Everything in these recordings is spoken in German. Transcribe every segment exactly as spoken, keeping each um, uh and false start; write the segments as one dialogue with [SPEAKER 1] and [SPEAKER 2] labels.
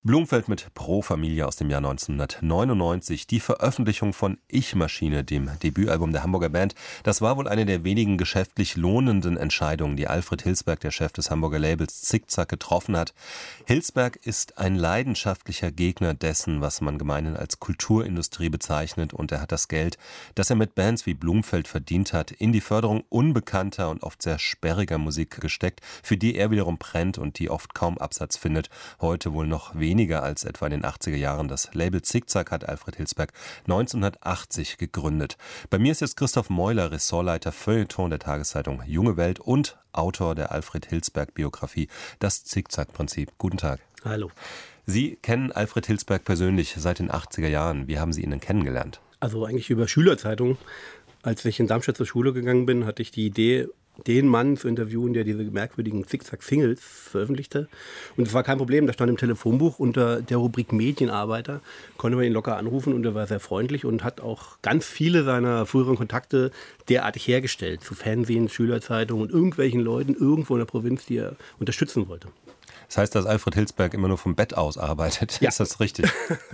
[SPEAKER 1] Blumfeld mit Pro Familia aus dem Jahr neunzehnhundertneunundneunzig. Die Veröffentlichung von Ich Maschine, dem Debütalbum der Hamburger Band, das war wohl eine der wenigen geschäftlich lohnenden Entscheidungen, die Alfred Hilsberg, der Chef des Hamburger Labels Zickzack, getroffen hat. Hilsberg ist ein leidenschaftlicher Gegner dessen, was man gemeinhin als Kulturindustrie bezeichnet, und er hat das Geld, das er mit Bands wie Blumfeld verdient hat, in die Förderung unbekannter und oft sehr sperriger Musik gesteckt, für die er wiederum brennt und die oft kaum Absatz findet. Heute wohl noch weniger als etwa in den achtziger Jahren. Das Label Zickzack hat Alfred Hilsberg neunzehnhundertachtzig gegründet. Bei mir ist jetzt Christoph Meuler, Ressortleiter Feuilleton der Tageszeitung Junge Welt und Autor der Alfred Hilsberg-Biografie Das Zickzack-Prinzip. Guten Tag.
[SPEAKER 2] Hallo.
[SPEAKER 1] Sie kennen Alfred Hilsberg persönlich seit den achtziger Jahren. Wie haben Sie ihn denn kennengelernt?
[SPEAKER 2] Also eigentlich über Schülerzeitungen. Als ich in Darmstadt zur Schule gegangen bin, hatte ich die Idee, den Mann zu interviewen, der diese merkwürdigen Zickzack-Singles veröffentlichte. Und es war kein Problem, da stand im Telefonbuch unter der Rubrik Medienarbeiter, konnte man ihn locker anrufen und er war sehr freundlich und hat auch ganz viele seiner früheren Kontakte derartig hergestellt, zu Fernsehen, Schülerzeitungen und irgendwelchen Leuten irgendwo in der Provinz, die er unterstützen wollte.
[SPEAKER 1] Das heißt, dass Alfred Hilsberg immer nur vom Bett aus arbeitet.
[SPEAKER 2] Ja.
[SPEAKER 1] Ist das richtig?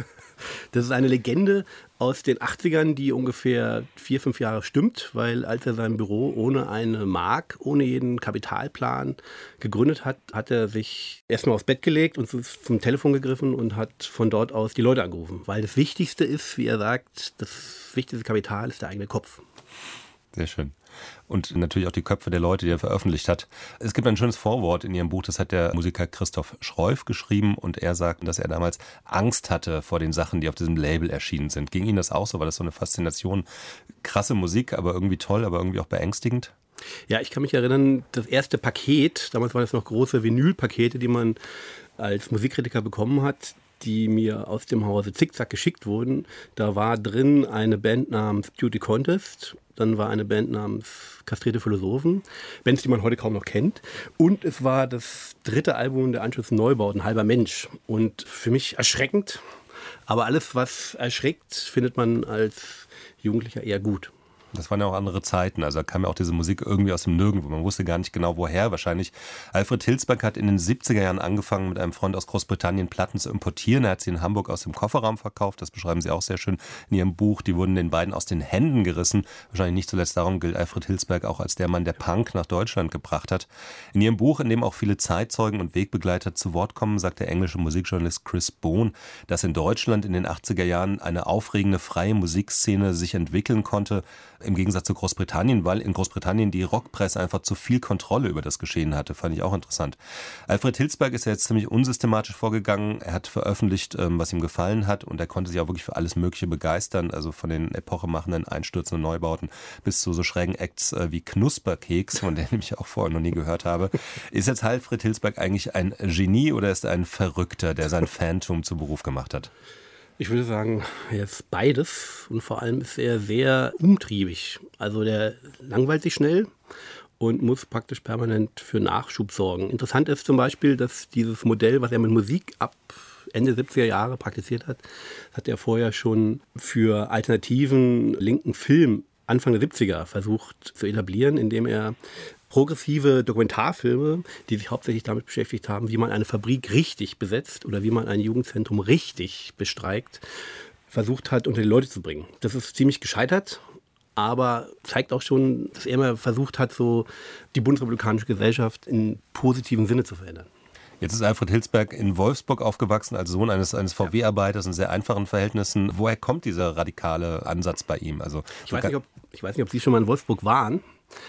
[SPEAKER 2] Das ist eine Legende aus den achtzigern, die ungefähr vier, fünf Jahre stimmt, weil als er sein Büro ohne eine Mark, ohne jeden Kapitalplan gegründet hat, hat er sich erstmal aufs Bett gelegt und zum Telefon gegriffen und hat von dort aus die Leute angerufen. Weil das Wichtigste ist, wie er sagt, das wichtigste Kapital ist der eigene Kopf.
[SPEAKER 1] Sehr schön. Und natürlich auch die Köpfe der Leute, die er veröffentlicht hat. Es gibt ein schönes Vorwort in Ihrem Buch, das hat der Musiker Christoph Schroif geschrieben, und er sagt, dass er damals Angst hatte vor den Sachen, die auf diesem Label erschienen sind. Ging Ihnen das auch so? War das so eine Faszination? Krasse Musik, aber irgendwie toll, aber irgendwie auch beängstigend?
[SPEAKER 2] Ja, ich kann mich erinnern, das erste Paket, damals waren es noch große Vinylpakete, die man als Musikkritiker bekommen hat, die mir aus dem Hause Zickzack geschickt wurden. Da war drin eine Band namens Beauty Contest, dann war eine Band namens Kastrierte Philosophen, Bands, die man heute kaum noch kennt. Und es war das dritte Album der Anschluss Neubauten, Halber Mensch. Und für mich erschreckend, aber alles, was erschreckt, findet man als Jugendlicher eher gut.
[SPEAKER 1] Das waren ja auch andere Zeiten, also da kam ja auch diese Musik irgendwie aus dem Nirgendwo. Man wusste gar nicht genau, woher wahrscheinlich. Alfred Hilsberg hat in den siebziger Jahren angefangen, mit einem Freund aus Großbritannien Platten zu importieren. Er hat sie in Hamburg aus dem Kofferraum verkauft, das beschreiben Sie auch sehr schön in Ihrem Buch. Die wurden den beiden aus den Händen gerissen. Wahrscheinlich nicht zuletzt darum gilt Alfred Hilsberg auch als der Mann, der Punk nach Deutschland gebracht hat. In Ihrem Buch, in dem auch viele Zeitzeugen und Wegbegleiter zu Wort kommen, sagt der englische Musikjournalist Chris Bohn, dass in Deutschland in den achtziger Jahren eine aufregende freie Musikszene sich entwickeln konnte, im Gegensatz zu Großbritannien, weil in Großbritannien die Rockpresse einfach zu viel Kontrolle über das Geschehen hatte. Fand ich auch interessant. Alfred Hilsberg ist ja jetzt ziemlich unsystematisch vorgegangen. Er hat veröffentlicht, was ihm gefallen hat, und er konnte sich auch wirklich für alles Mögliche begeistern, also von den epochemachenden, einstürzenden Neubauten bis zu so schrägen Acts wie Knusperkeks, von denen ich auch vorher noch nie gehört habe. Ist jetzt Alfred Hilsberg eigentlich ein Genie oder ist er ein Verrückter, der sein Phantom zu Beruf gemacht hat?
[SPEAKER 2] Ich würde sagen, er ist beides, und vor allem ist er sehr umtriebig. Also der langweilt sich schnell und muss praktisch permanent für Nachschub sorgen. Interessant ist zum Beispiel, dass dieses Modell, was er mit Musik ab Ende siebziger Jahre praktiziert hat, hat er vorher schon für alternativen linken Film Anfang der siebziger versucht zu etablieren, indem er progressive Dokumentarfilme, die sich hauptsächlich damit beschäftigt haben, wie man eine Fabrik richtig besetzt oder wie man ein Jugendzentrum richtig bestreikt, versucht hat, unter die Leute zu bringen. Das ist ziemlich gescheitert, aber zeigt auch schon, dass er immer versucht hat, so die bundesrepublikanische Gesellschaft in positiven Sinne zu verändern.
[SPEAKER 1] Jetzt ist Alfred Hilsberg in Wolfsburg aufgewachsen, als Sohn eines, eines V W-Arbeiters in sehr einfachen Verhältnissen. Woher kommt dieser radikale Ansatz bei ihm? Also,
[SPEAKER 2] ich, weiß nicht, ob, ich weiß nicht, ob Sie schon mal in Wolfsburg waren.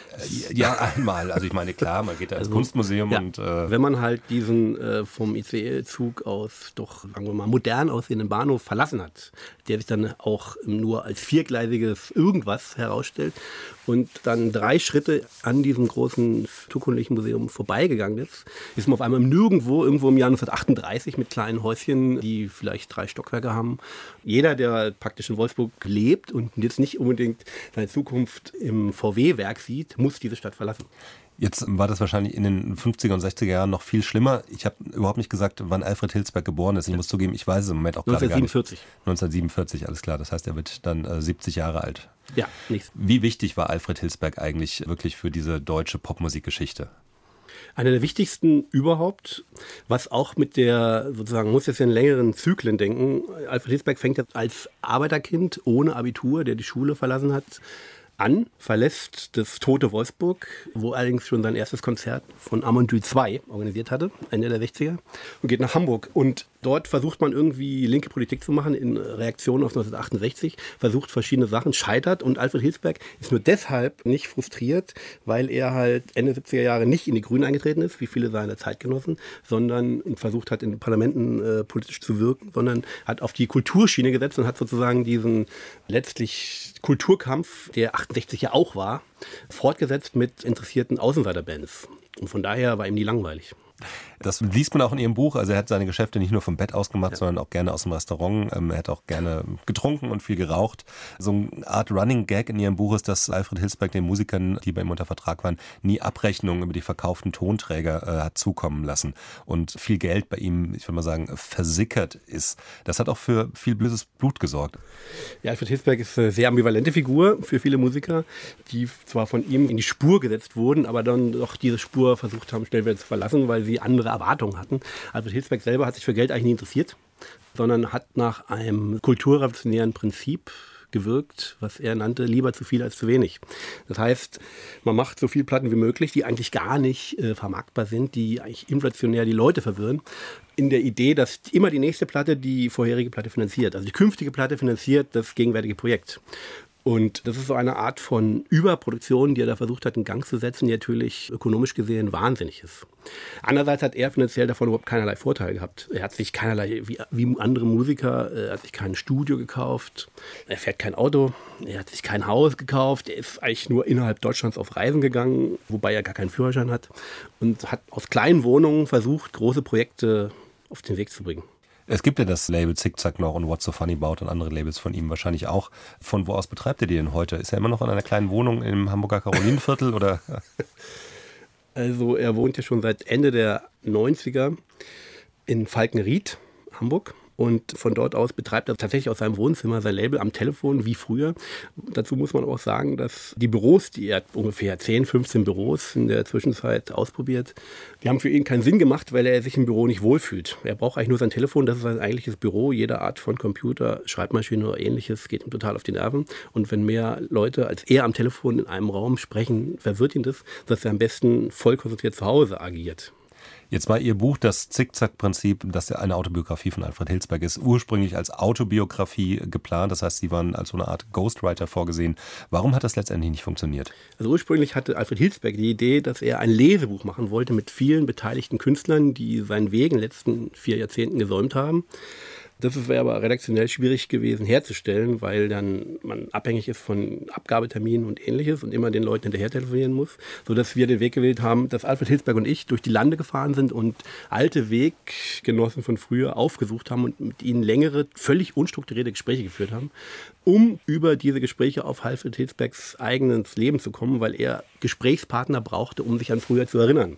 [SPEAKER 1] Ja, einmal. Also ich meine, klar, man geht da ins also, Kunstmuseum.
[SPEAKER 2] Ja,
[SPEAKER 1] und äh
[SPEAKER 2] wenn man halt diesen äh, vom I C E-Zug aus doch, sagen wir mal, modern aussehenden Bahnhof verlassen hat, der sich dann auch nur als viergleisiges irgendwas herausstellt und dann drei Schritte an diesem großen naturkundlichen Museum vorbeigegangen ist, ist man auf einmal nirgendwo, irgendwo im Jahr neunzehnhundertachtunddreißig mit kleinen Häuschen, die vielleicht drei Stockwerke haben. Jeder, der praktisch in Wolfsburg lebt und jetzt nicht unbedingt seine Zukunft im V W-Werk sieht, muss diese Stadt verlassen.
[SPEAKER 1] Jetzt war das wahrscheinlich in den fünfziger und sechziger Jahren noch viel schlimmer. Ich habe überhaupt nicht gesagt, wann Alfred Hilsberg geboren ist. Ich muss zugeben, ich weiß es im Moment auch gerade gar nicht.
[SPEAKER 2] neunzehnhundertsiebenundvierzig.
[SPEAKER 1] neunzehnhundertsiebenundvierzig, alles klar. Das heißt, er wird dann äh, siebzig Jahre alt.
[SPEAKER 2] Ja, nichts.
[SPEAKER 1] Wie wichtig war Alfred Hilsberg eigentlich wirklich für diese deutsche Popmusikgeschichte?
[SPEAKER 2] Einer der wichtigsten überhaupt, was auch mit der, sozusagen, muss jetzt in längeren Zyklen denken. Alfred Hilsberg fängt jetzt als Arbeiterkind ohne Abitur, der die Schule verlassen hat, an, verlässt das tote Wolfsburg, wo allerdings schon sein erstes Konzert von Amondyl zwei organisiert hatte, Ende der sechziger, und geht nach Hamburg. Und dort versucht man irgendwie linke Politik zu machen in Reaktion auf neunzehnhundertachtundsechzig, versucht verschiedene Sachen, scheitert. Und Alfred Hilsberg ist nur deshalb nicht frustriert, weil er halt Ende siebziger Jahre nicht in die Grünen eingetreten ist, wie viele seiner Zeitgenossen, sondern versucht hat, in den Parlamenten äh, politisch zu wirken, sondern hat auf die Kulturschiene gesetzt und hat sozusagen diesen letztlich Kulturkampf, der achtundsechzig ja auch war, fortgesetzt mit interessierten Außenseiterbands. Und von daher war ihm nie langweilig.
[SPEAKER 1] Das liest man auch in Ihrem Buch. Also er hat seine Geschäfte nicht nur vom Bett aus gemacht, ja. sondern auch gerne aus dem Restaurant. Er hat auch gerne getrunken und viel geraucht. So eine Art Running Gag in Ihrem Buch ist, dass Alfred Hilsberg den Musikern, die bei ihm unter Vertrag waren, nie Abrechnungen über die verkauften Tonträger äh, hat zukommen lassen. Und viel Geld bei ihm, ich würde mal sagen, versickert ist. Das hat auch für viel böses Blut gesorgt.
[SPEAKER 2] Ja, Alfred Hilsberg ist eine sehr ambivalente Figur für viele Musiker, die zwar von ihm in die Spur gesetzt wurden, aber dann doch diese Spur versucht haben, schnell wieder zu verlassen, weil sie andere Erwartungen hatten. Alfred Hilsberg selber hat sich für Geld eigentlich nie interessiert, sondern hat nach einem kulturrevolutionären Prinzip gewirkt, was er nannte, lieber zu viel als zu wenig. Das heißt, man macht so viele Platten wie möglich, die eigentlich gar nicht äh, vermarktbar sind, die eigentlich inflationär die Leute verwirren, in der Idee, dass immer die nächste Platte die vorherige Platte finanziert. Also die künftige Platte finanziert das gegenwärtige Projekt. Und das ist so eine Art von Überproduktion, die er da versucht hat, in Gang zu setzen, die natürlich ökonomisch gesehen wahnsinnig ist. Andererseits hat er finanziell davon überhaupt keinerlei Vorteil gehabt. Er hat sich keinerlei, wie, wie andere Musiker, er hat sich kein Studio gekauft, er fährt kein Auto, er hat sich kein Haus gekauft, er ist eigentlich nur innerhalb Deutschlands auf Reisen gegangen, wobei er gar keinen Führerschein hat und hat aus kleinen Wohnungen versucht, große Projekte auf den Weg zu bringen.
[SPEAKER 1] Es gibt ja das Label Zickzack noch und What's So Funny About und andere Labels von ihm wahrscheinlich auch. Von wo aus betreibt er die denn heute? Ist er immer noch in einer kleinen Wohnung im Hamburger Karolinenviertel oder?
[SPEAKER 2] Also er wohnt ja schon seit Ende der neunziger in Falkenried, Hamburg. Und von dort aus betreibt er tatsächlich aus seinem Wohnzimmer sein Label am Telefon wie früher. Dazu muss man auch sagen, dass die Büros, die er hat ungefähr zehn, fünfzehn Büros in der Zwischenzeit ausprobiert, die haben für ihn keinen Sinn gemacht, weil er sich im Büro nicht wohlfühlt. Er braucht eigentlich nur sein Telefon, das ist sein eigentliches Büro. Jede Art von Computer, Schreibmaschine oder ähnliches geht ihm total auf die Nerven. Und wenn mehr Leute als er am Telefon in einem Raum sprechen, verwirrt ihn das, dass er am besten voll konzentriert zu Hause agiert.
[SPEAKER 1] Jetzt war Ihr Buch das Zickzack-Prinzip, das ja eine Autobiografie von Alfred Hilsberg ist, ursprünglich als Autobiografie geplant. Das heißt, Sie waren als so eine Art Ghostwriter vorgesehen. Warum hat das letztendlich nicht funktioniert?
[SPEAKER 2] Also ursprünglich hatte Alfred Hilsberg die Idee, dass er ein Lesebuch machen wollte mit vielen beteiligten Künstlern, die seinen Weg in den letzten vier Jahrzehnten gesäumt haben. Das wäre aber redaktionell schwierig gewesen herzustellen, weil dann man abhängig ist von Abgabeterminen und Ähnliches und immer den Leuten hinterher telefonieren muss, sodass wir den Weg gewählt haben, dass Alfred Hilsberg und ich durch die Lande gefahren sind und alte Weggenossen von früher aufgesucht haben und mit ihnen längere, völlig unstrukturierte Gespräche geführt haben, um über diese Gespräche auf Alfred Hilsbergs eigenes Leben zu kommen, weil er Gesprächspartner brauchte, um sich an früher zu erinnern.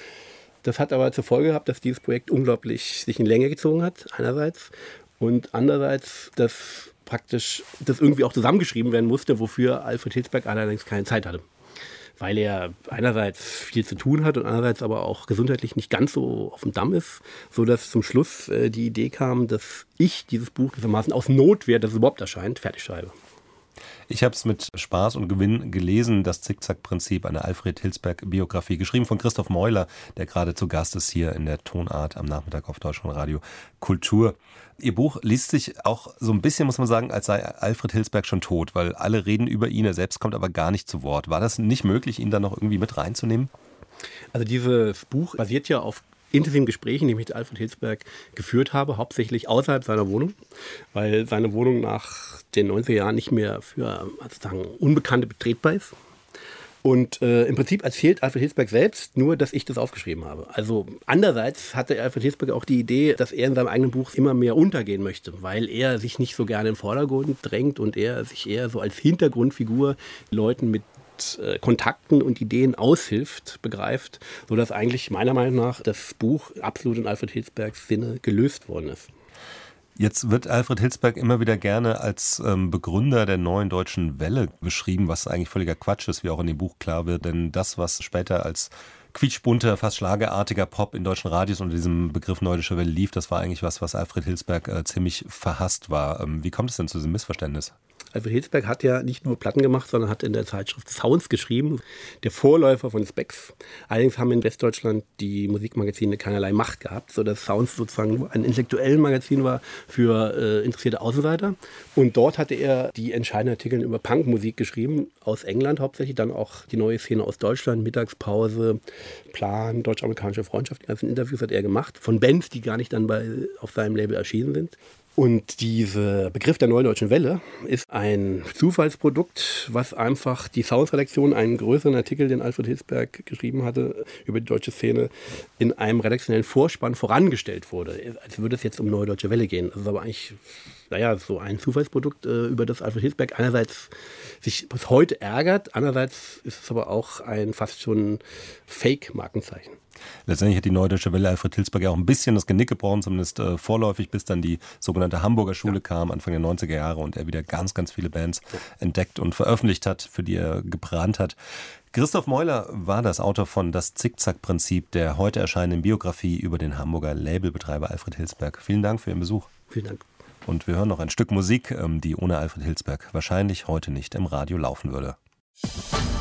[SPEAKER 2] Das hat aber zur Folge gehabt, dass dieses Projekt unglaublich sich in Länge gezogen hat, einerseits. Und andererseits, dass praktisch das irgendwie auch zusammengeschrieben werden musste, wofür Alfred Hilsberg allerdings keine Zeit hatte. Weil er einerseits viel zu tun hat und andererseits aber auch gesundheitlich nicht ganz so auf dem Damm ist, sodass zum Schluss äh, die Idee kam, dass ich dieses Buch gewissermaßen aus Notwehr, dass es überhaupt erscheint, fertig schreibe.
[SPEAKER 1] Ich habe es mit Spaß und Gewinn gelesen, das Zickzack-Prinzip, eine Alfred Hilsberg-Biografie, geschrieben von Christoph Meuler, der gerade zu Gast ist hier in der Tonart am Nachmittag auf Deutschlandradio Kultur. Ihr Buch liest sich auch so ein bisschen, muss man sagen, als sei Alfred Hilsberg schon tot, weil alle reden über ihn, er selbst kommt aber gar nicht zu Wort. War das nicht möglich, ihn da noch irgendwie mit reinzunehmen?
[SPEAKER 2] Also dieses Buch basiert ja auf intensiven Gesprächen, die ich mit Alfred Hilsberg geführt habe, hauptsächlich außerhalb seiner Wohnung, weil seine Wohnung nach den neunziger Jahren nicht mehr für sozusagen Unbekannte betretbar ist. Und äh, im Prinzip erzählt Alfred Hilsberg selbst nur, dass ich das aufgeschrieben habe. Also andererseits hatte Alfred Hilsberg auch die Idee, dass er in seinem eigenen Buch immer mehr untergehen möchte, weil er sich nicht so gerne im Vordergrund drängt und er sich eher so als Hintergrundfigur Leuten mit Kontakten und Ideen aushilft, begreift, sodass eigentlich meiner Meinung nach das Buch absolut in Alfred Hilsbergs Sinne gelöst worden ist.
[SPEAKER 1] Jetzt wird Alfred Hilsberg immer wieder gerne als ähm, Begründer der neuen deutschen Welle beschrieben, was eigentlich völliger Quatsch ist, wie auch in dem Buch klar wird. Denn das, was später als quietschbunter, fast schlagerartiger Pop in deutschen Radios unter diesem Begriff Neue Deutsche Welle lief, das war eigentlich was, was Alfred Hilsberg äh, ziemlich verhasst war. Ähm, wie kommt es denn zu diesem Missverständnis?
[SPEAKER 2] Alfred Hilsberg hat ja nicht nur Platten gemacht, sondern hat in der Zeitschrift Sounds geschrieben, der Vorläufer von Spex. Allerdings haben in Westdeutschland die Musikmagazine keinerlei Macht gehabt, sodass Sounds sozusagen ein intellektuelles Magazin war für äh, interessierte Außenseiter. Und dort hatte er die entscheidenden Artikel über Punkmusik geschrieben, aus England hauptsächlich, dann auch die neue Szene aus Deutschland, Mittagspause, Plan, deutsch-amerikanische Freundschaft, die ganzen Interviews hat er gemacht, von Bands, die gar nicht dann bei, auf seinem Label erschienen sind. Und dieser Begriff der Neuen Deutschen Welle ist ein Zufallsprodukt, was einfach die Sounds-Redaktion, einen größeren Artikel, den Alfred Hilsberg geschrieben hatte, über die deutsche Szene, in einem redaktionellen Vorspann vorangestellt wurde. Als würde es jetzt um Neue Deutsche Welle gehen. Das ist aber eigentlich, naja, so ein Zufallsprodukt, über das Alfred Hilsberg einerseits sich bis heute ärgert, andererseits ist es aber auch ein fast schon Fake-Markenzeichen.
[SPEAKER 1] Letztendlich hat die Neue Deutsche Welle Alfred Hilsberg ja auch ein bisschen das Genick gebrochen, zumindest äh, vorläufig, bis dann die sogenannte Hamburger Schule ja. kam, Anfang der neunziger Jahre, und er wieder ganz, ganz viele Bands ja. entdeckt und veröffentlicht hat, für die er gebrannt hat. Christoph Meuler war das Autor von Das Zickzack-Prinzip, der heute erscheinenden Biografie über den Hamburger Labelbetreiber Alfred Hilsberg. Vielen Dank für Ihren Besuch.
[SPEAKER 2] Vielen Dank.
[SPEAKER 1] Und wir hören noch ein Stück Musik, die ohne Alfred Hilsberg wahrscheinlich heute nicht im Radio laufen würde.